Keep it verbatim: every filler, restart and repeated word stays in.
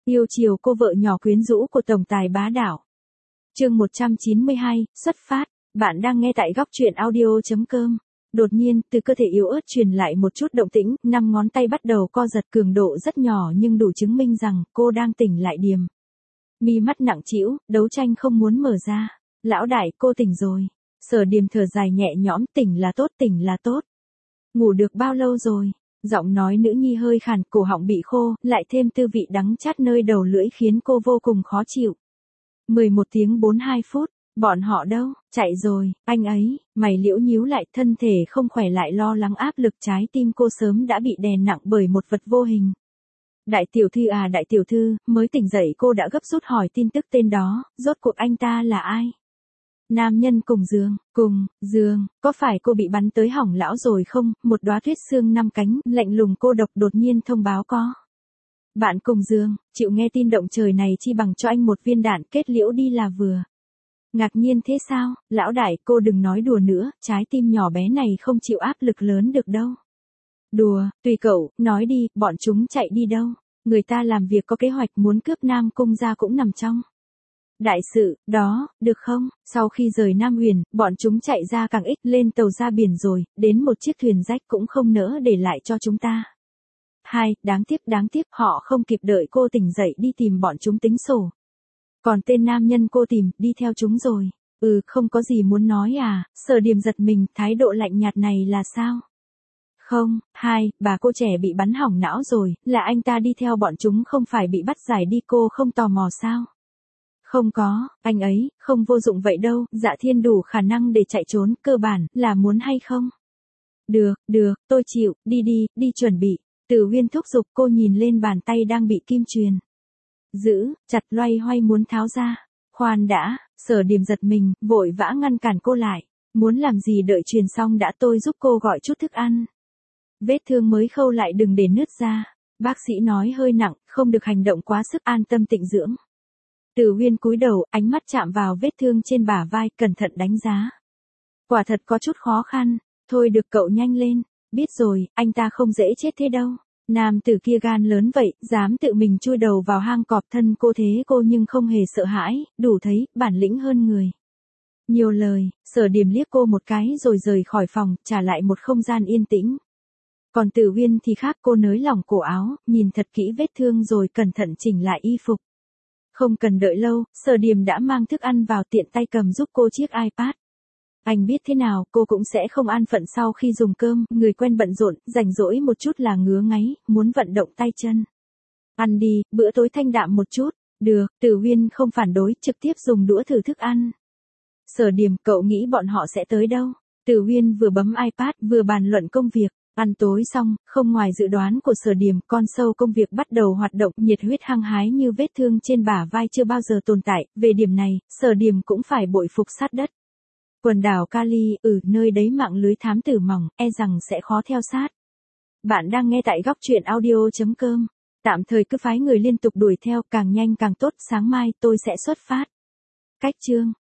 Yêu chiều cô vợ nhỏ quyến rũ của tổng tài bá đạo. Chương một trăm chín mươi hai, xuất phát. Bạn đang nghe tại góc truyện audio chấm com. Đột nhiên, từ cơ thể yếu ớt truyền lại một chút động tĩnh, năm ngón tay bắt đầu co giật, cường độ rất nhỏ nhưng đủ chứng minh rằng cô đang tỉnh lại điềm. Mi mắt nặng trĩu, đấu tranh không muốn mở ra. Lão đại, cô tỉnh rồi. Sở Điềm thở dài nhẹ nhõm, tỉnh là tốt, tỉnh là tốt. Ngủ được bao lâu rồi? Giọng nói nữ nhi hơi khàn, cổ họng bị khô, lại thêm tư vị đắng chát nơi đầu lưỡi khiến cô vô cùng khó chịu. mười một tiếng bốn mươi hai phút, bọn họ đâu? Chạy rồi, anh ấy. Mày liễu nhíu lại, thân thể không khỏe lại lo lắng áp lực trái tim cô sớm đã bị đè nặng bởi một vật vô hình. Đại tiểu thư à, đại tiểu thư, mới tỉnh dậy cô đã gấp rút hỏi tin tức tên đó, rốt cuộc anh ta là ai? Nam nhân cùng giường, cùng, giường, có phải cô bị bắn tới hỏng lão rồi không? Một đóa tuyết sương năm cánh, lạnh lùng cô độc đột nhiên thông báo có. Bạn cùng giường, chịu nghe tin động trời này chi bằng cho anh một viên đạn, kết liễu đi là vừa. Ngạc nhiên thế sao? Lão đại, cô đừng nói đùa nữa, trái tim nhỏ bé này không chịu áp lực lớn được đâu. Đùa, tùy cậu, nói đi, bọn chúng chạy đi đâu? Người ta làm việc có kế hoạch, muốn cướp Nam Cung ra cũng nằm trong đại sự, đó, được không? Sau khi rời Nam Huyền, bọn chúng chạy ra càng ít, lên tàu ra biển rồi, đến một chiếc thuyền rách cũng không nỡ để lại cho chúng ta. Hai, đáng tiếc đáng tiếc, họ không kịp đợi cô tỉnh dậy đi tìm bọn chúng tính sổ. Còn tên nam nhân cô tìm, đi theo chúng rồi. Ừ, không có gì muốn nói à? Sở Điềm giật mình, thái độ lạnh nhạt này là sao? Không, hai, bà cô trẻ bị bắn hỏng não rồi, là anh ta đi theo bọn chúng không phải bị bắt giải đi, cô không tò mò sao? Không có, anh ấy, không vô dụng vậy đâu, Dạ Thiên đủ khả năng để chạy trốn, cơ bản, là muốn hay không? Được, được, tôi chịu, đi đi, đi chuẩn bị. Tử Huyên thúc giục, cô nhìn lên bàn tay đang bị kim truyền giữ chặt, loay hoay muốn tháo ra. Khoan đã, Sở Điềm giật mình, vội vã ngăn cản cô lại. Muốn làm gì, đợi truyền xong đã, tôi giúp cô gọi chút thức ăn. Vết thương mới khâu lại đừng để nứt ra. Bác sĩ nói hơi nặng, không được hành động quá sức, an tâm tịnh dưỡng. Tử Huyên cúi đầu, ánh mắt chạm vào vết thương trên bả vai, cẩn thận đánh giá. Quả thật có chút khó khăn, thôi được cậu nhanh lên, biết rồi, anh ta không dễ chết thế đâu. Nam tử kia gan lớn vậy, dám tự mình chui đầu vào hang cọp, thân cô thế cô nhưng không hề sợ hãi, đủ thấy, bản lĩnh hơn người. Nhiều lời, Sở Điềm liếc cô một cái rồi rời khỏi phòng, trả lại một không gian yên tĩnh. Còn Tử Huyên thì khác, cô nới lỏng cổ áo, nhìn thật kỹ vết thương rồi cẩn thận chỉnh lại y phục. Không cần đợi lâu, Sở Điềm đã mang thức ăn vào, tiện tay cầm giúp cô chiếc iPad. Anh biết thế nào, cô cũng sẽ không an phận sau khi dùng cơm, người quen bận rộn, rảnh rỗi một chút là ngứa ngáy, muốn vận động tay chân. Ăn đi, bữa tối thanh đạm một chút. Được, Tử Huyên không phản đối, trực tiếp dùng đũa thử thức ăn. Sở Điềm, cậu nghĩ bọn họ sẽ tới đâu? Tử Huyên vừa bấm iPad, vừa bàn luận công việc. Ăn tối xong, không ngoài dự đoán của Sở Điềm, con sâu công việc bắt đầu hoạt động, nhiệt huyết hăng hái như vết thương trên bả vai chưa bao giờ tồn tại. Về điểm này, Sở Điềm cũng phải bội phục sát đất. Quần đảo Cali, ừ, nơi đấy mạng lưới thám tử mỏng, e rằng sẽ khó theo sát. Bạn đang nghe tại góc truyện audio chấm com. Tạm thời cứ phái người liên tục đuổi theo, càng nhanh càng tốt, sáng mai tôi sẽ xuất phát. Cách chương